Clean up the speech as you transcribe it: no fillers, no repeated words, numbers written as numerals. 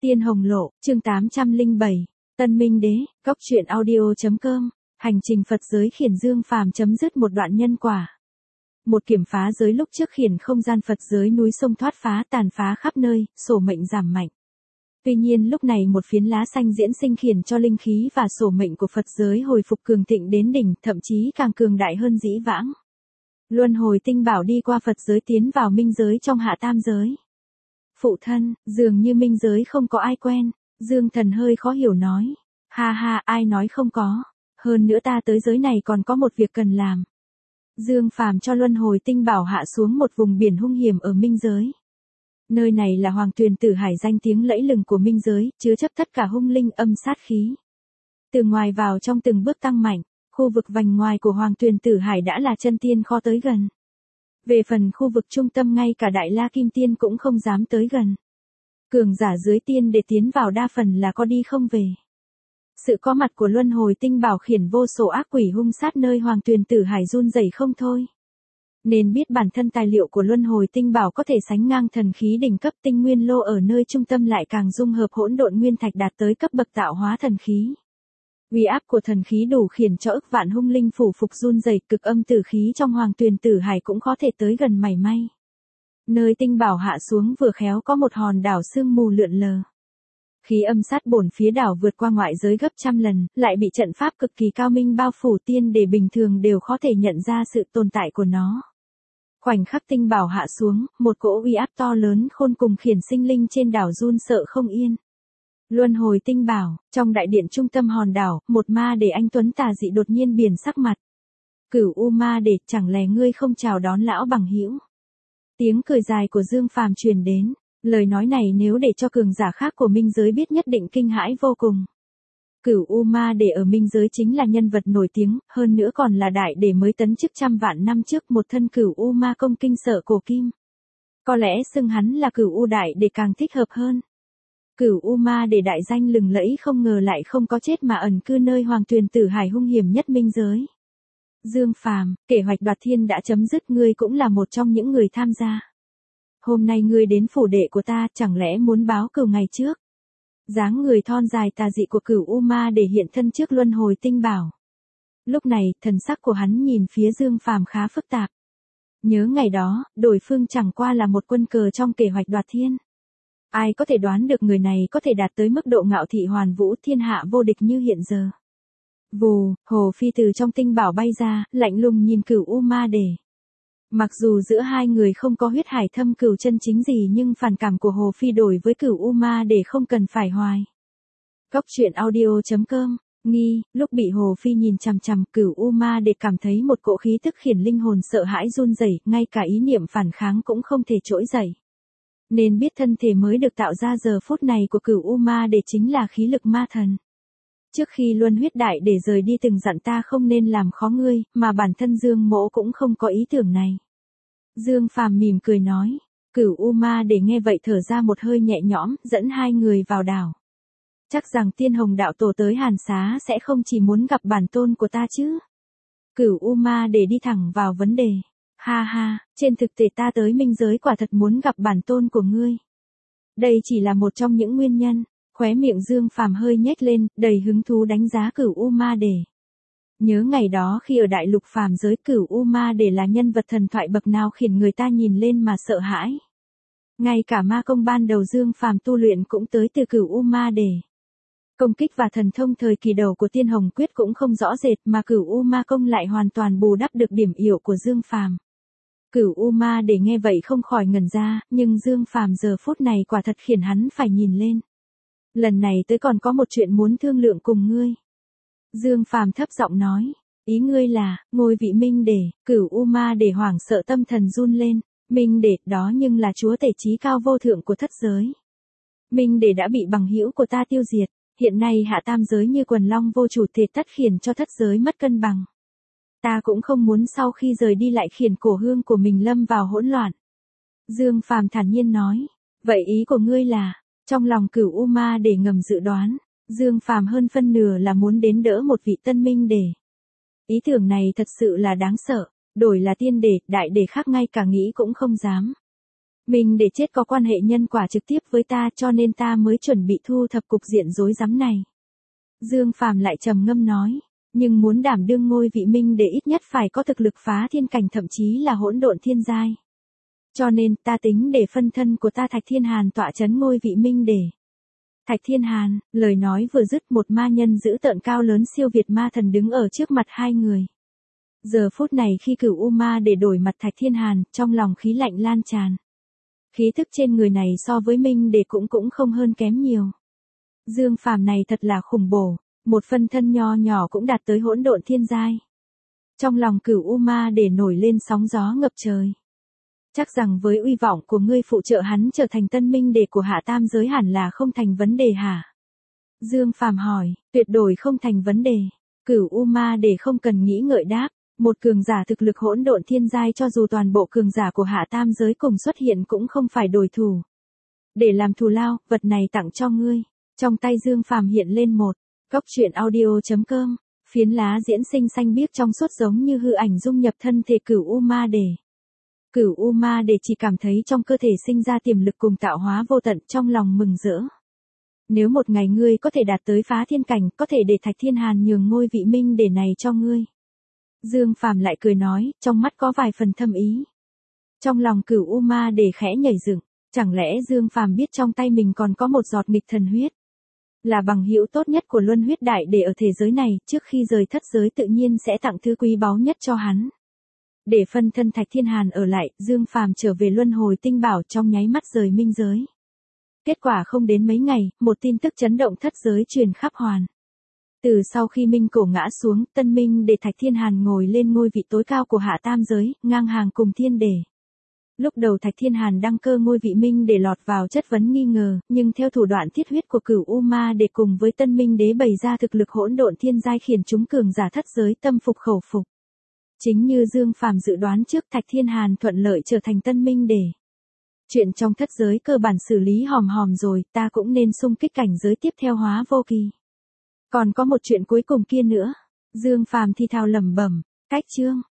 Tiên Hồng Lộ, chương 807, Tân Minh Đế, Cốc truyện audio.com, hành trình Phật giới khiển Dương Phàm chấm dứt một đoạn nhân quả. Một kiểm phá giới lúc trước khiển không gian Phật giới núi sông thoát phá tàn phá khắp nơi, sổ mệnh giảm mạnh. Tuy nhiên lúc này một phiến lá xanh diễn sinh khiển cho linh khí và sổ mệnh của Phật giới hồi phục cường thịnh đến đỉnh, thậm chí càng cường đại hơn dĩ vãng. Luân hồi tinh bảo đi qua Phật giới tiến vào minh giới trong hạ tam giới. Phụ thân, dường như minh giới không có ai quen, Dương Thần hơi khó hiểu nói. Ha ha, ai nói không có, hơn nữa ta tới giới này còn có một việc cần làm. Dương Phàm cho luân hồi tinh bảo hạ xuống một vùng biển hung hiểm ở minh giới. Nơi này là Hoàng Tuyền Tử Hải danh tiếng lẫy lừng của minh giới, chứa chấp tất cả hung linh âm sát khí. Từ ngoài vào trong từng bước tăng mạnh, khu vực vành ngoài của Hoàng Tuyền Tử Hải đã là chân tiên khó tới gần. Về phần khu vực trung tâm ngay cả Đại La Kim Tiên cũng không dám tới gần. Cường giả dưới tiên để tiến vào đa phần là có đi không về. Sự có mặt của luân hồi tinh bảo khiển vô số ác quỷ hung sát nơi Hoàng Tuyền Tử Hải run rẩy không thôi. Nên biết bản thân tài liệu của luân hồi tinh bảo có thể sánh ngang thần khí đỉnh cấp tinh nguyên lô ở nơi trung tâm lại càng dung hợp hỗn độn nguyên thạch đạt tới cấp bậc tạo hóa thần khí. Uy áp của thần khí đủ khiển cho ức vạn hung linh phủ phục run rẩy, cực âm tử khí trong Hoàng Tuyền Tử Hải cũng có thể tới gần mảy may. Nơi tinh bảo hạ xuống vừa khéo có một hòn đảo sương mù lượn lờ. Khí âm sát bổn phía đảo vượt qua ngoại giới gấp trăm lần, lại bị trận pháp cực kỳ cao minh bao phủ tiên để bình thường đều khó thể nhận ra sự tồn tại của nó. Khoảnh khắc tinh bảo hạ xuống, một cỗ uy áp to lớn khôn cùng khiển sinh linh trên đảo run sợ không yên. Luân hồi tinh bảo, trong đại điện trung tâm hòn đảo, một ma để anh tuấn tà dị đột nhiên biển sắc mặt. Cửu U ma để, chẳng lẽ ngươi không chào đón lão bằng hữu? Tiếng cười dài của Dương Phàm truyền đến, lời nói này nếu để cho cường giả khác của minh giới biết nhất định kinh hãi vô cùng. Cửu U ma để ở minh giới chính là nhân vật nổi tiếng, hơn nữa còn là đại để mới tấn chức trăm vạn năm trước một thân Cửu U ma công kinh sợ cổ kim. Có lẽ xưng hắn là Cửu U đại để càng thích hợp hơn. Cửu U ma để đại danh lừng lẫy không ngờ lại không có chết mà ẩn cư nơi Hoàng Tuyền Tử Hải hung hiểm nhất minh giới. Dương Phàm, kế hoạch đoạt thiên đã chấm dứt, ngươi cũng là một trong những người tham gia. Hôm nay ngươi đến phủ đệ của ta, chẳng lẽ muốn báo cửu ngày trước? Dáng người thon dài tà dị của Cửu U ma để hiện thân trước luân hồi tinh bảo. Lúc này, thần sắc của hắn nhìn phía Dương Phàm khá phức tạp. Nhớ ngày đó, đối phương chẳng qua là một quân cờ trong kế hoạch đoạt thiên. Ai có thể đoán được người này có thể đạt tới mức độ ngạo thị hoàn vũ thiên hạ vô địch như hiện giờ. Vù, Hồ Phi từ trong tinh bảo bay ra, lạnh lùng nhìn Cửu U ma để. Mặc dù giữa hai người không có huyết hải thâm cửu chân chính gì nhưng phản cảm của Hồ Phi đối với Cửu U ma để không cần phải hoài. Cốc truyện audio.com, nghi, lúc bị Hồ Phi nhìn chằm chằm, Cửu U ma để cảm thấy một cỗ khí tức khiển linh hồn sợ hãi run rẩy, ngay cả ý niệm phản kháng cũng không thể trỗi dậy. Nên biết thân thể mới được tạo ra giờ phút này của Cửu U ma để chính là khí lực ma thần. Trước khi luân huyết đại để rời đi từng dặn ta không nên làm khó ngươi, mà bản thân Dương Mỗ cũng không có ý tưởng này. Dương Phàm mỉm cười nói. Cửu U ma để nghe vậy thở ra một hơi nhẹ nhõm, dẫn hai người vào đảo. Chắc rằng Tiên Hồng đạo tổ tới Hàn Xá sẽ không chỉ muốn gặp bản tôn của ta chứ. Cửu U ma để đi thẳng vào vấn đề. Ha ha, trên thực tế ta tới minh giới quả thật muốn gặp bản tôn của ngươi. Đây chỉ là một trong những nguyên nhân. Khóe miệng Dương Phàm hơi nhếch lên, đầy hứng thú đánh giá Cửu U ma để. Nhớ ngày đó khi ở đại lục phàm giới, Cửu U ma để là nhân vật thần thoại bậc nào khiến người ta nhìn lên mà sợ hãi. Ngay cả ma công ban đầu Dương Phàm tu luyện cũng tới từ Cửu U ma để. Công kích và thần thông thời kỳ đầu của Tiên Hồng Quyết cũng không rõ rệt mà Cửu U ma công lại hoàn toàn bù đắp được điểm yếu của Dương Phàm. Cửu U ma để nghe vậy không khỏi ngẩn ra, nhưng Dương Phàm giờ phút này quả thật khiến hắn phải nhìn lên. Lần này tới còn có một chuyện muốn thương lượng cùng ngươi. Dương Phàm thấp giọng nói, ý ngươi là, ngôi vị minh để, Cửu U ma để hoảng sợ tâm thần run lên, minh để, đó nhưng là chúa tể chí cao vô thượng của thất giới. Minh để đã bị bằng hữu của ta tiêu diệt, hiện nay hạ tam giới như quần long vô chủ thể tất khiến cho thất giới mất cân bằng. Ta cũng không muốn sau khi rời đi lại khiến cổ hương của mình lâm vào hỗn loạn. Dương Phàm thản nhiên nói, vậy ý của ngươi là, trong lòng Cửu U ma để ngầm dự đoán, Dương Phàm hơn phân nửa là muốn đến đỡ một vị tân minh để. Ý tưởng này thật sự là đáng sợ, đổi là tiên để, đại để khác ngay cả nghĩ cũng không dám. Minh để chết có quan hệ nhân quả trực tiếp với ta cho nên ta mới chuẩn bị thu thập cục diện rối rắm này. Dương Phàm lại trầm ngâm nói, nhưng muốn đảm đương ngôi vị Minh để ít nhất phải có thực lực phá thiên cảnh thậm chí là hỗn độn thiên giai. Cho nên ta tính để phân thân của ta Thạch Thiên Hàn tọa chấn ngôi vị Minh để. Thạch Thiên Hàn, lời nói vừa dứt một ma nhân dữ tợn cao lớn siêu việt ma thần đứng ở trước mặt hai người. Giờ phút này khi Cửu U Ma để đổi mặt Thạch Thiên Hàn, trong lòng khí lạnh lan tràn. Khí thức trên người này so với Minh để cũng không hơn kém nhiều. Dương Phàm này thật là khủng bổ, một phân thân nho nhỏ cũng đạt tới hỗn độn thiên giai. Trong lòng Cửu U Ma để nổi lên sóng gió ngập trời. Chắc rằng với uy vọng của ngươi phụ trợ hắn trở thành tân minh đệ của hạ tam giới hẳn là không thành vấn đề hả? Dương Phàm hỏi, tuyệt đối không thành vấn đề. Cửu U Ma để không cần nghĩ ngợi đáp, một cường giả thực lực hỗn độn thiên giai cho dù toàn bộ cường giả của hạ tam giới cùng xuất hiện cũng không phải đối thủ. Để làm thù lao, vật này tặng cho ngươi. Trong tay Dương Phàm hiện lên một góc truyện audio.com, phiến lá diễn sinh xanh biếc trong suốt giống như hư ảnh dung nhập thân thể Cửu U Ma để. Cửu U Ma để chỉ cảm thấy trong cơ thể sinh ra tiềm lực cùng tạo hóa vô tận, trong lòng mừng rỡ. Nếu một ngày ngươi có thể đạt tới phá thiên cảnh, có thể để Thạch Thiên Hàn nhường ngôi vị Minh để này cho ngươi. Dương Phàm lại cười nói, trong mắt có vài phần thâm ý. Trong lòng Cửu U Ma để khẽ nhảy dựng, chẳng lẽ Dương Phàm biết trong tay mình còn có một giọt nghịch thần huyết? Là bằng hữu tốt nhất của Luân Huyết Đại để ở thế giới này, trước khi rời thất giới tự nhiên sẽ tặng thứ quý báu nhất cho hắn. Để phân thân Thạch Thiên Hàn ở lại, Dương Phàm trở về Luân Hồi Tinh Bảo trong nháy mắt rời minh giới. Kết quả không đến mấy ngày, một tin tức chấn động thất giới truyền khắp hoàn. Từ sau khi Minh Cổ ngã xuống, tân minh để Thạch Thiên Hàn ngồi lên ngôi vị tối cao của hạ tam giới, ngang hàng cùng thiên đề. Lúc đầu Thạch Thiên Hàn đăng cơ ngôi vị Minh để lọt vào chất vấn nghi ngờ, nhưng theo thủ đoạn thiết huyết của Cửu U Ma để cùng với tân minh đế bày ra thực lực hỗn độn thiên giai khiến chúng cường giả thất giới tâm phục khẩu phục. Chính như Dương Phàm dự đoán trước, Thạch Thiên Hàn thuận lợi trở thành tân minh để. Chuyện trong thất giới cơ bản xử lý hòm hòm rồi, ta cũng nên xung kích cảnh giới tiếp theo hóa vô kỳ. Còn có một chuyện cuối cùng kia nữa. Dương Phàm thì thào lẩm bẩm, cách chương.